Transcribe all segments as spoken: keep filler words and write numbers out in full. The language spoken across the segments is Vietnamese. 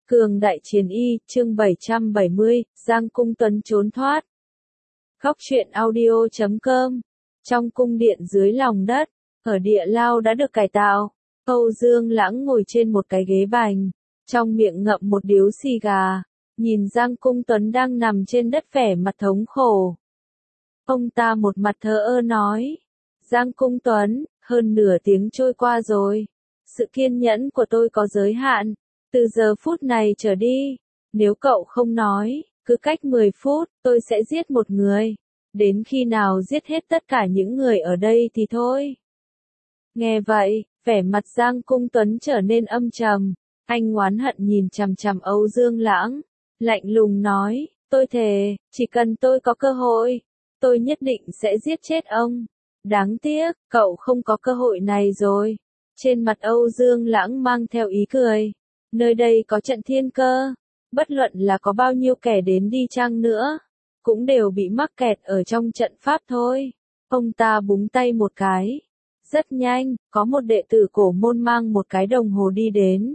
Cường đại chiến y, chương bảy trăm bảy mươi, Giang Cung Tuấn trốn thoát. Góc truyện audio chấm com. Trong cung điện dưới lòng đất, ở địa lao đã được cải tạo, Âu Dương Lãng ngồi trên một cái ghế bành, trong miệng ngậm một điếu xì gà, nhìn Giang Cung Tuấn đang nằm trên đất vẻ mặt thống khổ. Ông ta một mặt thờ ơ nói, Giang Cung Tuấn, hơn nửa tiếng trôi qua rồi, sự kiên nhẫn của tôi có giới hạn. Từ giờ phút này trở đi, nếu cậu không nói, cứ cách mười phút, tôi sẽ giết một người. Đến khi nào giết hết tất cả những người ở đây thì thôi. Nghe vậy, vẻ mặt Giang Cung Tuấn trở nên âm trầm. Anh oán hận nhìn chằm chằm Âu Dương Lãng, lạnh lùng nói, tôi thề, chỉ cần tôi có cơ hội, tôi nhất định sẽ giết chết ông. Đáng tiếc, cậu không có cơ hội này rồi. Trên mặt Âu Dương Lãng mang theo ý cười. Nơi đây có trận thiên cơ, bất luận là có bao nhiêu kẻ đến đi chăng nữa, cũng đều bị mắc kẹt ở trong trận pháp thôi. Ông ta búng tay một cái. Rất nhanh, có một đệ tử cổ môn mang một cái đồng hồ đi đến.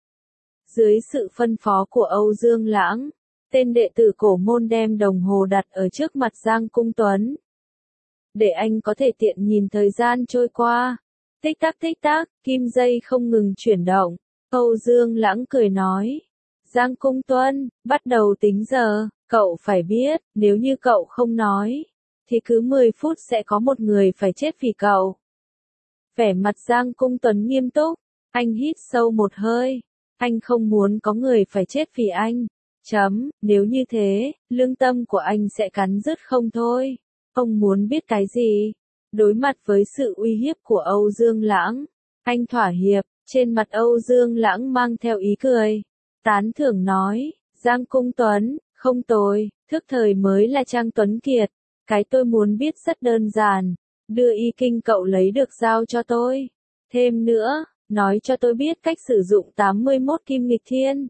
Dưới sự phân phó của Âu Dương Lãng, tên đệ tử cổ môn đem đồng hồ đặt ở trước mặt Giang Cung Tuấn. Để anh có thể tiện nhìn thời gian trôi qua. Tích tắc tích tắc, kim dây không ngừng chuyển động. Âu Dương Lãng cười nói, Giang Cung Tuấn, bắt đầu tính giờ, cậu phải biết, nếu như cậu không nói, thì cứ mười phút sẽ có một người phải chết vì cậu. Vẻ mặt Giang Cung Tuấn nghiêm túc, anh hít sâu một hơi, anh không muốn có người phải chết vì anh, chấm, nếu như thế, lương tâm của anh sẽ cắn rứt không thôi. Ông muốn biết cái gì? Đối mặt với sự uy hiếp của Âu Dương Lãng, anh thỏa hiệp. Trên mặt Âu Dương Lãng mang theo ý cười, tán thưởng nói, Giang Cung Tuấn, không tồi, thức thời mới là Trang Tuấn Kiệt, cái tôi muốn biết rất đơn giản, đưa y kinh cậu lấy được giao cho tôi, thêm nữa, nói cho tôi biết cách sử dụng tám mươi mốt kim nghịch thiên.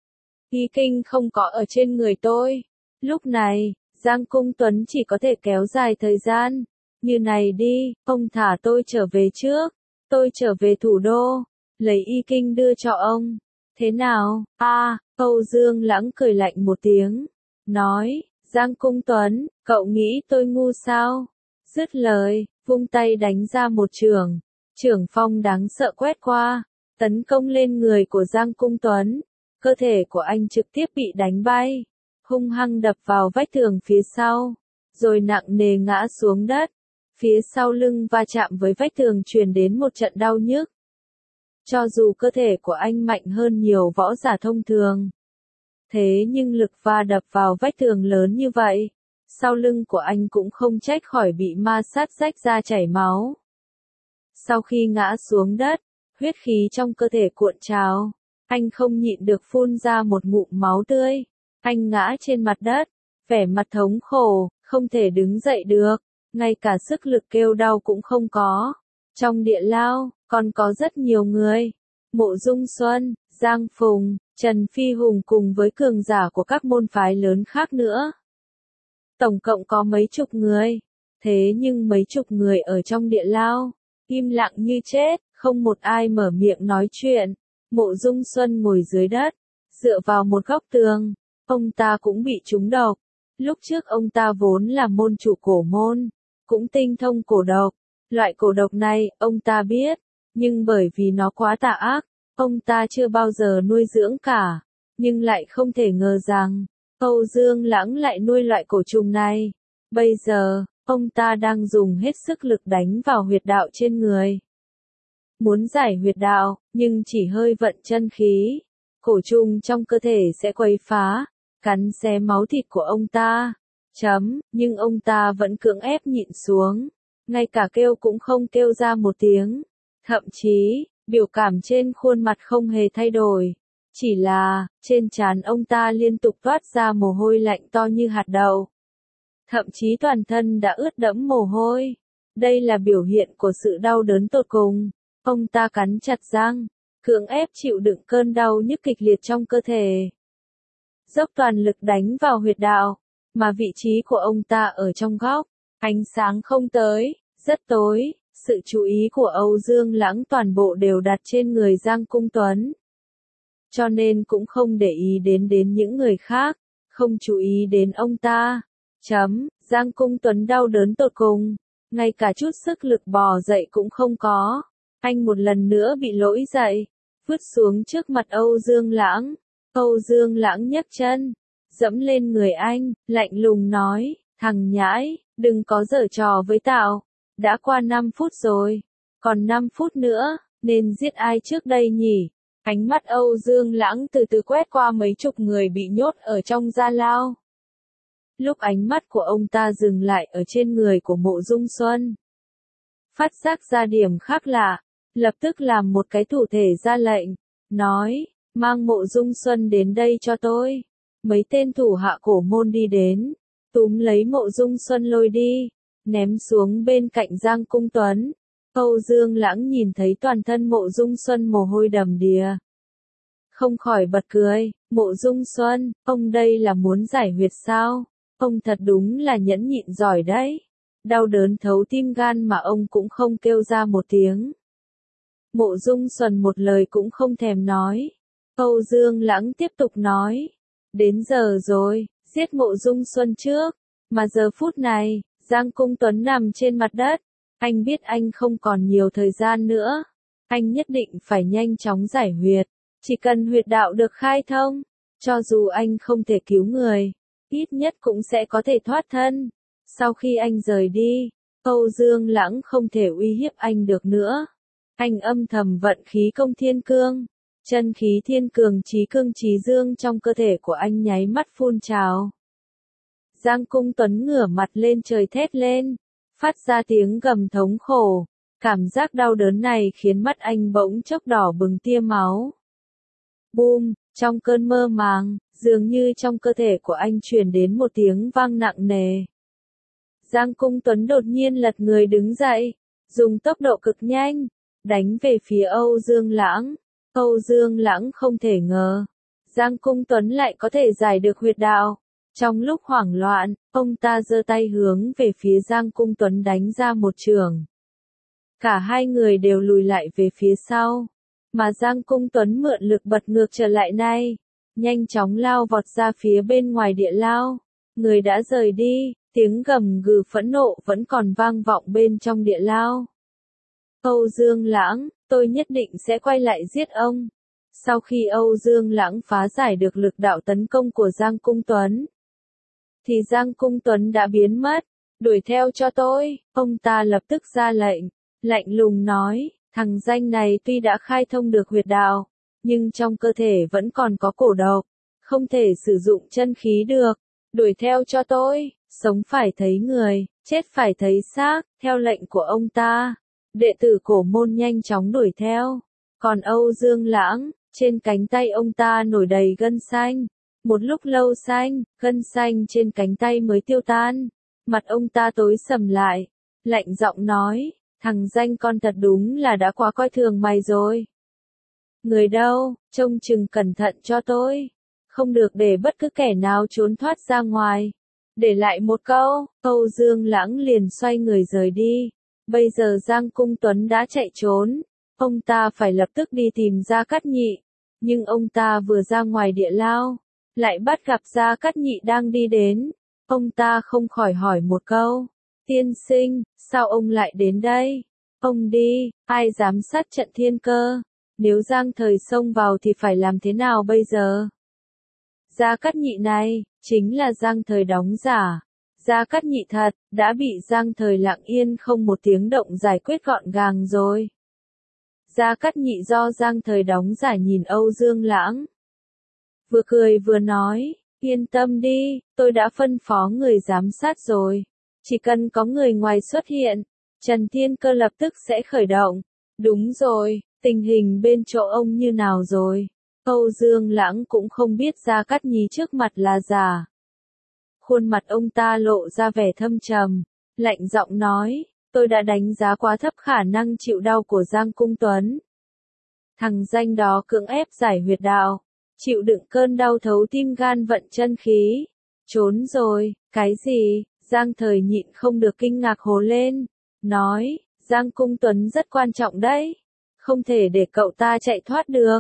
Y kinh không có ở trên người tôi, lúc này, Giang Cung Tuấn chỉ có thể kéo dài thời gian, như này đi, ông thả tôi trở về trước, tôi trở về thủ đô. Lấy y kinh đưa cho ông. Thế nào? A, à, Âu Dương Lãng cười lạnh một tiếng. Nói, Giang Cung Tuấn, cậu nghĩ tôi ngu sao? Dứt lời, vung tay đánh ra một chưởng. Chưởng phong đáng sợ quét qua, tấn công lên người của Giang Cung Tuấn. Cơ thể của anh trực tiếp bị đánh bay, hung hăng đập vào vách tường phía sau, rồi nặng nề ngã xuống đất. Phía sau lưng va chạm với vách tường truyền đến một trận đau nhức. Cho dù cơ thể của anh mạnh hơn nhiều võ giả thông thường, thế nhưng lực va đập vào vách tường lớn như vậy, sau lưng của anh cũng không trách khỏi bị ma sát rách ra chảy máu. Sau khi ngã xuống đất, huyết khí trong cơ thể cuộn trào, anh không nhịn được phun ra một ngụm máu tươi, anh ngã trên mặt đất, vẻ mặt thống khổ, không thể đứng dậy được, ngay cả sức lực kêu đau cũng không có. Trong địa lao, còn có rất nhiều người. Mộ Dung Xuân, Giang Phùng, Trần Phi Hùng cùng với cường giả của các môn phái lớn khác nữa. Tổng cộng có mấy chục người. Thế nhưng mấy chục người ở trong địa lao, im lặng như chết, không một ai mở miệng nói chuyện. Mộ Dung Xuân ngồi dưới đất, dựa vào một góc tường. Ông ta cũng bị trúng độc. Lúc trước ông ta vốn là môn chủ cổ môn, cũng tinh thông cổ độc. Loại cổ độc này, ông ta biết, nhưng bởi vì nó quá tà ác, ông ta chưa bao giờ nuôi dưỡng cả, nhưng lại không thể ngờ rằng, Âu Dương Lãng lại nuôi loại cổ trùng này. Bây giờ, ông ta đang dùng hết sức lực đánh vào huyệt đạo trên người. Muốn giải huyệt đạo, nhưng chỉ hơi vận chân khí, cổ trùng trong cơ thể sẽ quấy phá, cắn xé máu thịt của ông ta. Chấm, nhưng ông ta vẫn cưỡng ép nhịn xuống. Ngay cả kêu cũng không kêu ra một tiếng, thậm chí, biểu cảm trên khuôn mặt không hề thay đổi, chỉ là, trên trán ông ta liên tục toát ra mồ hôi lạnh to như hạt đậu. Thậm chí toàn thân đã ướt đẫm mồ hôi, đây là biểu hiện của sự đau đớn tột cùng, ông ta cắn chặt răng, cưỡng ép chịu đựng cơn đau nhức kịch liệt trong cơ thể. Dốc toàn lực đánh vào huyệt đạo, mà vị trí của ông ta ở trong góc. Ánh sáng không tới, rất tối, sự chú ý của Âu Dương Lãng toàn bộ đều đặt trên người Giang Cung Tuấn. cho nên cũng không để ý đến đến những người khác, không chú ý đến ông ta. Chấm, Giang Cung Tuấn đau đớn tột cùng, ngay cả chút sức lực bò dậy cũng không có. Anh một lần nữa bị lỗi dậy, vứt xuống trước mặt Âu Dương Lãng. Âu Dương Lãng nhấc chân, dẫm lên người anh, lạnh lùng nói, thằng nhãi, đừng có giở trò với tao. Đã qua năm phút rồi, còn năm phút nữa, nên giết ai trước đây nhỉ? Ánh mắt Âu Dương Lãng từ từ quét qua mấy chục người bị nhốt ở trong gia lao. Lúc ánh mắt của ông ta dừng lại ở trên người của Mộ Dung Xuân, phát giác ra điểm khác lạ, lập tức làm một cái thủ thể ra lệnh, nói, mang Mộ Dung Xuân đến đây cho tôi. Mấy tên thủ hạ cổ môn đi đến, túm lấy Mộ Dung Xuân lôi đi, ném xuống bên cạnh Giang Cung Tuấn. Âu Dương Lãng nhìn thấy toàn thân Mộ Dung Xuân mồ hôi đầm đìa, không khỏi bật cười. Mộ Dung Xuân, ông đây là muốn giải huyệt sao? Ông thật đúng là nhẫn nhịn giỏi đấy. Đau đớn thấu tim gan mà ông cũng không kêu ra một tiếng. Mộ Dung Xuân một lời cũng không thèm nói. Âu Dương Lãng tiếp tục nói, đến giờ rồi, giết Mộ Dung Xuân trước. Mà giờ phút này, Giang Cung Tuấn nằm trên mặt đất. Anh biết anh không còn nhiều thời gian nữa. Anh nhất định phải nhanh chóng giải huyệt. Chỉ cần huyệt đạo được khai thông, cho dù anh không thể cứu người, ít nhất cũng sẽ có thể thoát thân. Sau khi anh rời đi, Âu Dương Lãng không thể uy hiếp anh được nữa. Anh âm thầm vận khí công thiên cương. Chân khí thiên cường chí cương chí dương trong cơ thể của anh nháy mắt phun trào. Giang Cung Tuấn ngửa mặt lên trời thét lên, phát ra tiếng gầm thống khổ. Cảm giác đau đớn này khiến mắt anh bỗng chốc đỏ bừng tia máu. Bùm, trong cơn mơ màng, dường như trong cơ thể của anh truyền đến một tiếng vang nặng nề. Giang Cung Tuấn đột nhiên lật người đứng dậy, dùng tốc độ cực nhanh, đánh về phía Âu Dương Lãng. Âu Dương Lãng không thể ngờ, Giang Cung Tuấn lại có thể giải được huyệt đạo. Trong lúc hoảng loạn, ông ta giơ tay hướng về phía Giang Cung Tuấn đánh ra một chưởng. Cả hai người đều lùi lại về phía sau, mà Giang Cung Tuấn mượn lực bật ngược trở lại này, nhanh chóng lao vọt ra phía bên ngoài địa lao. Người đã rời đi, tiếng gầm gừ phẫn nộ vẫn còn vang vọng bên trong địa lao. Âu Dương Lãng, tôi nhất định sẽ quay lại giết ông. Sau khi Âu Dương Lãng phá giải được lực đạo tấn công của Giang Cung Tuấn, thì Giang Cung Tuấn đã biến mất. Đuổi theo cho tôi, ông ta lập tức ra lệnh, lạnh lùng nói, thằng danh này tuy đã khai thông được huyệt đạo, nhưng trong cơ thể vẫn còn có cổ độc, không thể sử dụng chân khí được. Đuổi theo cho tôi, sống phải thấy người, chết phải thấy xác. Theo lệnh của ông ta, đệ tử cổ môn nhanh chóng đuổi theo. Còn Âu Dương Lãng, trên cánh tay ông ta nổi đầy gân xanh. Một lúc lâu xanh, gân xanh trên cánh tay mới tiêu tan. Mặt ông ta tối sầm lại, lạnh giọng nói, thằng danh con thật đúng là đã quá coi thường mày rồi. Người đâu, trông chừng cẩn thận cho tôi. Không được để bất cứ kẻ nào trốn thoát ra ngoài. Để lại một câu, Âu Dương Lãng liền xoay người rời đi. Bây giờ Giang Cung Tuấn đã chạy trốn, ông ta phải lập tức đi tìm Gia Cát Nhị. Nhưng ông ta vừa ra ngoài địa lao, lại bắt gặp Gia Cát Nhị đang đi đến. Ông ta không khỏi hỏi một câu, tiên sinh, sao ông lại đến đây? Ông đi, ai dám sát trận thiên cơ? Nếu Giang Thời xông vào thì phải làm thế nào bây giờ? Gia Cát Nhị này, chính là Giang Thời đóng giả. Gia Cát Nhị thật, đã bị Giang Thời lặng yên không một tiếng động giải quyết gọn gàng rồi. Gia Cát Nhị do Giang Thời đóng giả nhìn Âu Dương Lãng, vừa cười vừa nói, yên tâm đi, tôi đã phân phó người giám sát rồi. Chỉ cần có người ngoài xuất hiện, Trần Thiên Cơ lập tức sẽ khởi động. Đúng rồi, tình hình bên chỗ ông như nào rồi? Âu Dương Lãng cũng không biết Gia Cát Nhị trước mặt là giả. Khuôn mặt ông ta lộ ra vẻ thâm trầm, lạnh giọng nói, tôi đã đánh giá quá thấp khả năng chịu đau của Giang Cung Tuấn. Thằng danh đó cưỡng ép giải huyệt đạo, chịu đựng cơn đau thấu tim gan vận chân khí. Trốn rồi, cái gì? Giang Thời nhịn không được kinh ngạc hô lên, nói, Giang Cung Tuấn rất quan trọng đấy, không thể để cậu ta chạy thoát được.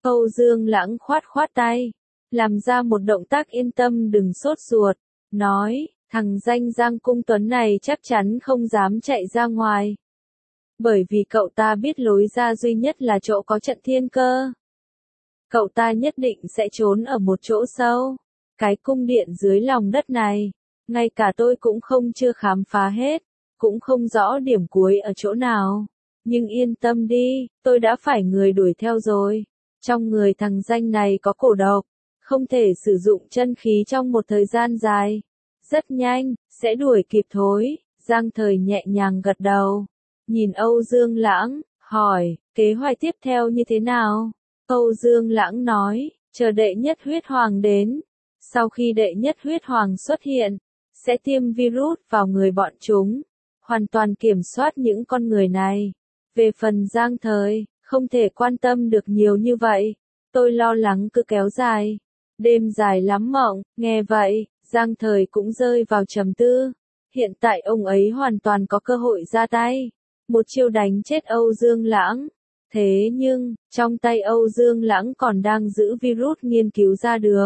Âu Dương Lãng khoát khoát tay, làm ra một động tác yên tâm đừng sốt ruột, nói, thằng danh Giang Cung Tuấn này chắc chắn không dám chạy ra ngoài. Bởi vì cậu ta biết lối ra duy nhất là chỗ có trận thiên cơ. Cậu ta nhất định sẽ trốn ở một chỗ sâu. Cái cung điện dưới lòng đất này, ngay cả tôi cũng không chưa khám phá hết, cũng không rõ điểm cuối ở chỗ nào. Nhưng yên tâm đi, tôi đã phải người đuổi theo rồi. Trong người thằng danh này có cổ độc, không thể sử dụng chân khí trong một thời gian dài. Rất nhanh, sẽ đuổi kịp thôi. Giang Thời nhẹ nhàng gật đầu. Nhìn Âu Dương Lãng, hỏi, kế hoạch tiếp theo như thế nào? Âu Dương Lãng nói, chờ đệ nhất huyết hoàng đến. Sau khi đệ nhất huyết hoàng xuất hiện, sẽ tiêm virus vào người bọn chúng, hoàn toàn kiểm soát những con người này. Về phần Giang Thời, không thể quan tâm được nhiều như vậy. Tôi lo lắng cứ kéo dài. Đêm dài lắm mộng, nghe vậy, Giang Thời cũng rơi vào trầm tư. Hiện tại ông ấy hoàn toàn có cơ hội ra tay. Một chiêu đánh chết Âu Dương Lãng. Thế nhưng, trong tay Âu Dương Lãng còn đang giữ virus nghiên cứu ra được.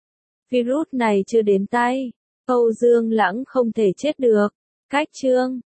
Virus này chưa đến tay, Âu Dương Lãng không thể chết được. Cách chương